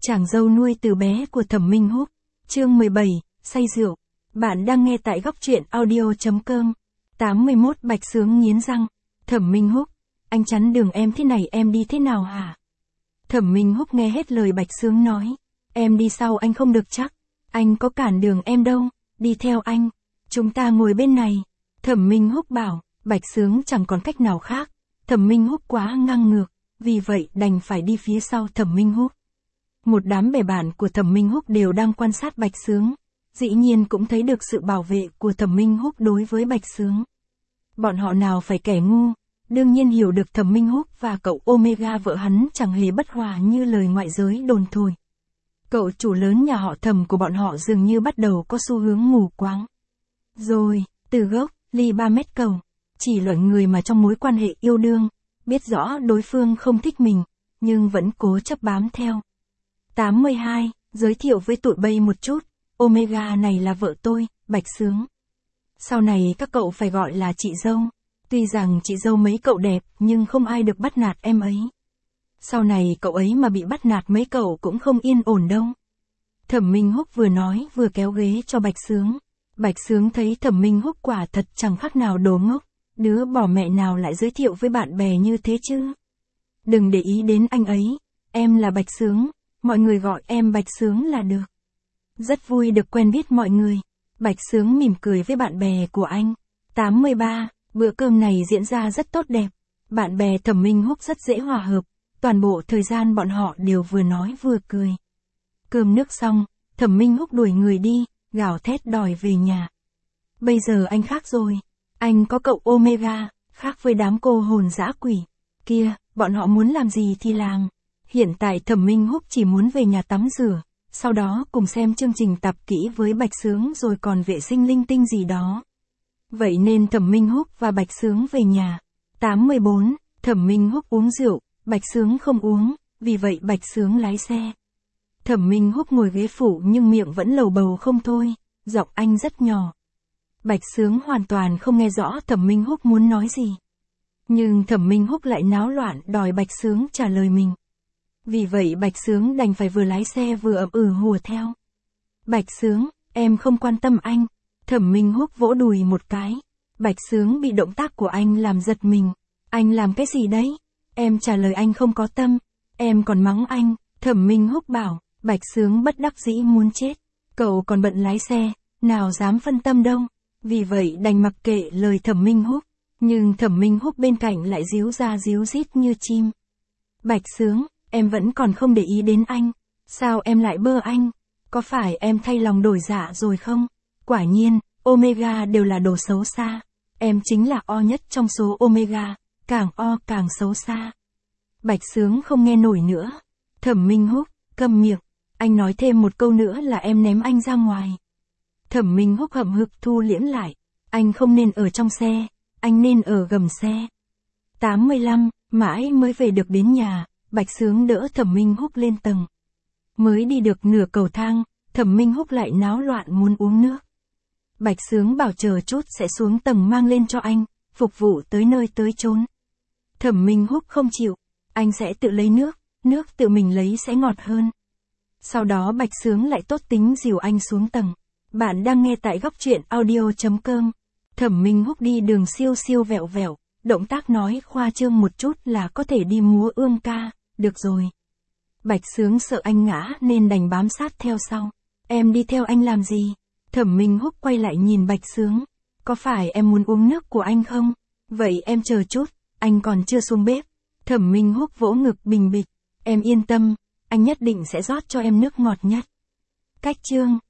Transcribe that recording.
Chàng dâu nuôi từ bé của Thẩm Minh Húc. Chương 17, say rượu. Bạn đang nghe tại góc truyện audio.com. 81 Bạch Sướng nghiến răng. Thẩm Minh Húc, anh chắn đường em thế này em đi thế nào hả? Thẩm Minh Húc nghe hết lời Bạch Sướng nói. Em đi sau anh không được chắc. Anh có cản đường em đâu, đi theo anh. Chúng ta ngồi bên này. Thẩm Minh Húc bảo, Bạch Sướng chẳng còn cách nào khác. Thẩm Minh Húc quá ngang ngược, vì vậy đành phải đi phía sau Thẩm Minh Húc. Một đám bè bạn của Thẩm Minh Húc đều đang quan sát Bạch Sướng, dĩ nhiên cũng thấy được sự bảo vệ của Thẩm Minh Húc đối với Bạch Sướng. Bọn họ nào phải kẻ ngu, đương nhiên hiểu được Thẩm Minh Húc và cậu Omega vợ hắn chẳng hề bất hòa như lời ngoại giới đồn thổi. Cậu chủ lớn nhà họ Thẩm của bọn họ dường như bắt đầu có xu hướng mù quáng. Rồi, từ gốc, ly 3 mét cầu, chỉ loại người mà trong mối quan hệ yêu đương, biết rõ đối phương không thích mình, nhưng vẫn cố chấp bám theo. 82, giới thiệu với tụi bay một chút, Omega này là vợ tôi, Bạch Sướng. Sau này các cậu phải gọi là chị dâu. Tuy rằng chị dâu mấy cậu đẹp nhưng không ai được bắt nạt em ấy. Sau này cậu ấy mà bị bắt nạt mấy cậu cũng không yên ổn đâu. Thẩm Minh Húc vừa nói vừa kéo ghế cho Bạch Sướng. Bạch Sướng thấy Thẩm Minh Húc quả thật chẳng khác nào đồ ngốc. Đứa bỏ mẹ nào lại giới thiệu với bạn bè như thế chứ? Đừng để ý đến anh ấy, em là Bạch Sướng, mọi người gọi em Bạch Sướng là được. Rất vui được quen biết mọi người. Bạch Sướng mỉm cười với bạn bè của anh. 83, bữa cơm này diễn ra rất tốt đẹp. Bạn bè Thẩm Minh Húc rất dễ hòa hợp, toàn bộ thời gian bọn họ đều vừa nói vừa cười. Cơm nước xong, Thẩm Minh Húc đuổi người đi, gào thét đòi về nhà. Bây giờ anh khác rồi. Anh có cậu Omega, khác với đám cô hồn dã quỷ. Kia, bọn họ muốn làm gì thì làm. Hiện tại Thẩm Minh Húc chỉ muốn về nhà tắm rửa, sau đó cùng xem chương trình tập kỹ với Bạch Sướng rồi còn vệ sinh linh tinh gì đó. Vậy nên Thẩm Minh Húc và Bạch Sướng về nhà. 84, Thẩm Minh Húc uống rượu, Bạch Sướng không uống, vì vậy Bạch Sướng lái xe. Thẩm Minh Húc ngồi ghế phụ nhưng miệng vẫn lầu bầu không thôi, giọng anh rất nhỏ. Bạch Sướng hoàn toàn không nghe rõ Thẩm Minh Húc muốn nói gì. Nhưng Thẩm Minh Húc lại náo loạn đòi Bạch Sướng trả lời mình. Vì vậy Bạch Sướng đành phải vừa lái xe vừa ậm hùa theo. Bạch Sướng, em không quan tâm anh. Thẩm Minh Húc vỗ đùi một cái. Bạch Sướng bị động tác của anh làm giật mình. Anh làm cái gì đấy? Em trả lời anh không có tâm. Em còn mắng anh. Thẩm Minh Húc bảo, Bạch Sướng bất đắc dĩ muốn chết. Cậu còn bận lái xe, nào dám phân tâm đâu. Vì vậy đành mặc kệ lời Thẩm Minh Húc. Nhưng Thẩm Minh Húc bên cạnh lại díu ra díu dít như chim. Bạch Sướng, em vẫn còn không để ý đến anh. Sao em lại bơ anh? Có phải em thay lòng đổi dạ rồi không? Quả nhiên, Omega đều là đồ xấu xa. Em chính là O nhất trong số Omega, càng O càng xấu xa. Bạch Sướng không nghe nổi nữa. Thẩm Minh Húc, câm miệng. Anh nói thêm một câu nữa là em ném anh ra ngoài. Thẩm Minh Húc hậm hực thu liễm lại. Anh không nên ở trong xe, anh nên ở gầm xe. 85, mãi mới về được đến nhà, Bạch Sướng đỡ Thẩm Minh Húc lên tầng. Mới đi được nửa cầu thang, Thẩm Minh Húc lại náo loạn muốn uống nước. Bạch Sướng bảo chờ chút sẽ xuống tầng mang lên cho anh, phục vụ tới nơi tới chốn. Thẩm Minh Húc không chịu, anh sẽ tự lấy nước tự mình lấy sẽ ngọt hơn. Sau đó Bạch Sướng lại tốt tính dìu anh xuống tầng. Bạn đang nghe tại góc truyện audio.com. Thẩm Minh Húc đi đường siêu siêu vẹo vẹo, động tác nói khoa trương một chút là có thể đi múa ương ca, được rồi. Bạch Sướng sợ anh ngã nên đành bám sát theo sau. Em đi theo anh làm gì? Thẩm Minh Húc quay lại nhìn Bạch Sướng. Có phải em muốn uống nước của anh không? Vậy em chờ chút, anh còn chưa xuống bếp. Thẩm Minh Húc vỗ ngực bình bịch. Em yên tâm, anh nhất định sẽ rót cho em nước ngọt nhất. Cách chương